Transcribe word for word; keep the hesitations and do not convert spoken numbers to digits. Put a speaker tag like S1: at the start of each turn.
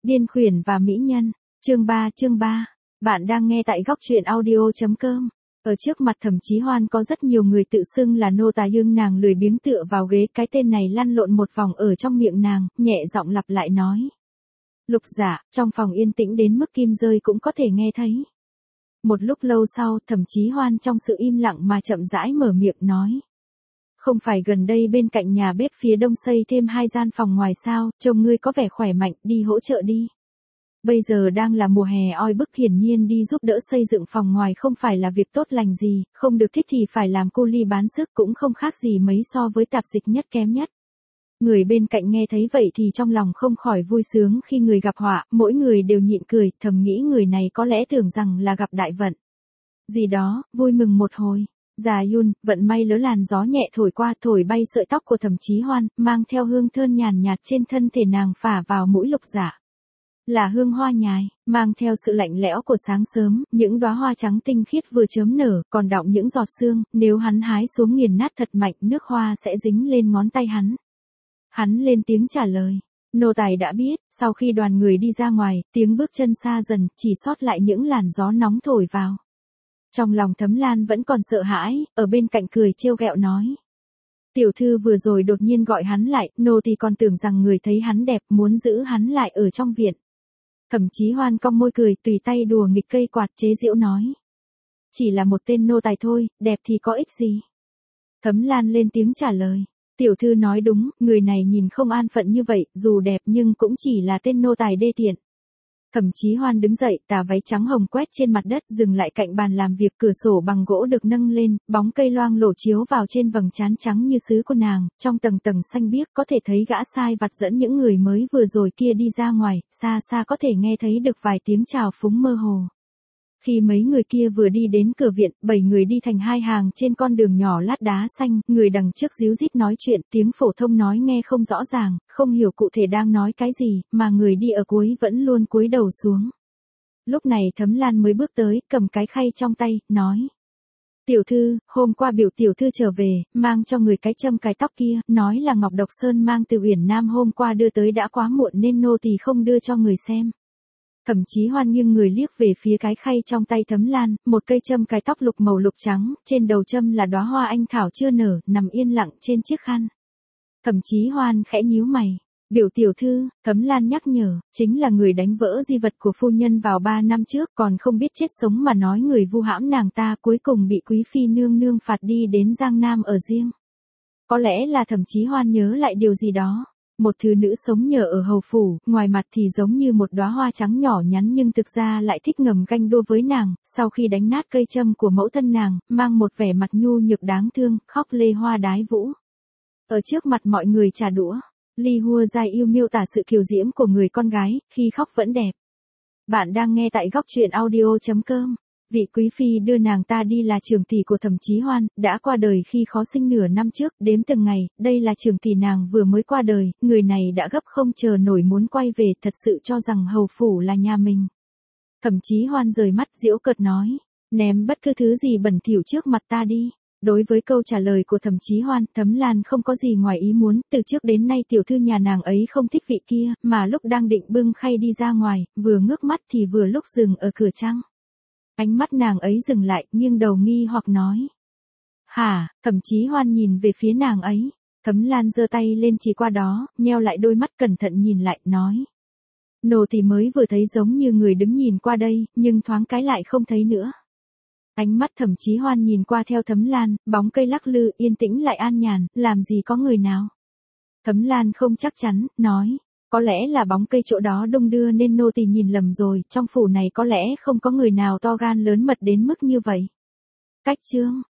S1: Điên khuyển và mỹ nhân, chương ba chương ba. Bạn đang nghe tại góc truyện audio.com. Ở trước mặt Thẩm Chí Hoan có rất nhiều người tự xưng là nô tài nhưng nàng lười biếng tựa vào ghế, cái tên này lăn lộn một vòng ở trong miệng nàng, nhẹ giọng lặp lại nói. Lục Giả, trong phòng yên tĩnh đến mức kim rơi cũng có thể nghe thấy. Một lúc lâu sau, Thẩm Chí Hoan trong sự im lặng mà chậm rãi mở miệng nói. Không phải gần đây bên cạnh nhà bếp phía đông xây thêm hai gian phòng ngoài sao, trông ngươi có vẻ khỏe mạnh, đi hỗ trợ đi. Bây giờ đang là mùa hè oi bức, hiển nhiên đi giúp đỡ xây dựng phòng ngoài không phải là việc tốt lành gì, không được thích thì phải làm cu li bán sức, cũng không khác gì mấy so với tạp dịch nhất kém nhất. Người bên cạnh nghe thấy vậy thì trong lòng không khỏi vui sướng khi người gặp họa, mỗi người đều nhịn cười, thầm nghĩ người này có lẽ tưởng rằng là gặp đại vận. Gì đó, vui mừng một hồi. Già Yun, vận may lỡ làn gió nhẹ thổi qua, thổi bay sợi tóc của Thẩm Chí Hoan, mang theo hương thơm nhàn nhạt trên thân thể nàng phả vào mũi Lục Giả. Là hương hoa nhài, mang theo sự lạnh lẽo của sáng sớm, những đóa hoa trắng tinh khiết vừa chớm nở, còn đọng những giọt sương, nếu hắn hái xuống nghiền nát thật mạnh, nước hoa sẽ dính lên ngón tay hắn. Hắn lên tiếng trả lời. Nô tài đã biết. Sau khi đoàn người đi ra ngoài, tiếng bước chân xa dần, chỉ sót lại những làn gió nóng thổi vào. Trong lòng Thấm Lan vẫn còn sợ hãi, ở bên cạnh cười trêu ghẹo nói. Tiểu thư vừa rồi đột nhiên gọi hắn lại, nô tỳ còn tưởng rằng người thấy hắn đẹp, muốn giữ hắn lại ở trong viện. Thẩm Chí Hoan cong môi cười, tùy tay đùa nghịch cây quạt chế giễu nói. Chỉ là một tên nô tài thôi, đẹp thì có ích gì. Thấm Lan lên tiếng trả lời. Tiểu thư nói đúng, người này nhìn không an phận như vậy, dù đẹp nhưng cũng chỉ là tên nô tài đê tiện. Thẩm Chí Hoan đứng dậy, tà váy trắng hồng quét trên mặt đất, dừng lại cạnh bàn làm việc, cửa sổ bằng gỗ được nâng lên, bóng cây loang lổ chiếu vào trên vầng trán trắng như sứ của nàng, trong tầng tầng xanh biếc có thể thấy gã sai vặt dẫn những người mới vừa rồi kia đi ra ngoài, xa xa có thể nghe thấy được vài tiếng chào phúng mơ hồ. Khi mấy người kia vừa đi đến cửa viện, bảy người đi thành hai hàng trên con đường nhỏ lát đá xanh, người đằng trước díu dít nói chuyện, tiếng phổ thông nói nghe không rõ ràng, không hiểu cụ thể đang nói cái gì, mà người đi ở cuối vẫn luôn cúi đầu xuống. Lúc này Thấm Lan mới bước tới, cầm cái khay trong tay, nói. Tiểu thư, hôm qua biểu tiểu thư trở về, mang cho người cái châm cái tóc kia, nói là Ngọc Độc Sơn mang từ Uyển Nam hôm qua đưa tới đã quá muộn nên nô tỳ không đưa cho người xem. Thẩm Chí Hoan nghiêng người liếc về phía cái khay trong tay Thấm Lan, một cây châm cái tóc lục màu lục trắng, trên đầu châm là đóa hoa anh thảo chưa nở, nằm yên lặng trên chiếc khăn. Thẩm Chí Hoan khẽ nhíu mày. Biểu tiểu thư, Thấm Lan nhắc nhở, chính là người đánh vỡ di vật của phu nhân vào ba năm trước, còn không biết chết sống mà nói người vu hãm nàng ta, cuối cùng bị quý phi nương nương phạt đi đến Giang Nam ở riêng. Có lẽ là Thẩm Chí Hoan nhớ lại điều gì đó. Một thứ nữ sống nhờ ở hầu phủ, ngoài mặt thì giống như một đóa hoa trắng nhỏ nhắn nhưng thực ra lại thích ngầm ganh đua với nàng, sau khi đánh nát cây châm của mẫu thân nàng, mang một vẻ mặt nhu nhược đáng thương, khóc lê hoa đái vũ. Ở trước mặt mọi người trà đũa, Ly Hua Giai yêu miêu tả sự kiều diễm của người con gái, khi khóc vẫn đẹp. Bạn đang nghe tại góc truyện audio.com. Vị quý phi đưa nàng ta đi là trưởng tỷ của Thẩm Chí Hoan, đã qua đời khi khó sinh nửa năm trước, đếm từng ngày, đây là trưởng tỷ nàng vừa mới qua đời, người này đã gấp không chờ nổi muốn quay về, thật sự cho rằng hầu phủ là nhà mình. Thẩm Chí Hoan rời mắt giễu cợt nói, ném bất cứ thứ gì bẩn thỉu trước mặt ta đi. Đối với câu trả lời của Thẩm Chí Hoan, Thấm Lan không có gì ngoài ý muốn, từ trước đến nay tiểu thư nhà nàng ấy không thích vị kia, mà lúc đang định bưng khay đi ra ngoài, vừa ngước mắt thì vừa lúc dừng ở cửa trăng. Ánh mắt nàng ấy dừng lại, nghiêng đầu nghi hoặc nói. Hả, Thẩm Chí Hoan nhìn về phía nàng ấy. Thấm Lan giơ tay lên chỉ qua đó, nheo lại đôi mắt cẩn thận nhìn lại, nói. Nô tỳ mới vừa thấy giống như người đứng nhìn qua đây, nhưng thoáng cái lại không thấy nữa. Ánh mắt Thẩm Chí Hoan nhìn qua theo Thấm Lan, bóng cây lắc lư, yên tĩnh lại an nhàn, làm gì có người nào. Thấm Lan không chắc chắn, nói. Có lẽ là bóng cây chỗ đó đung đưa nên nô tỳ nhìn lầm rồi, trong phủ này có lẽ không có người nào to gan lớn mật đến mức như vậy. Cách chương,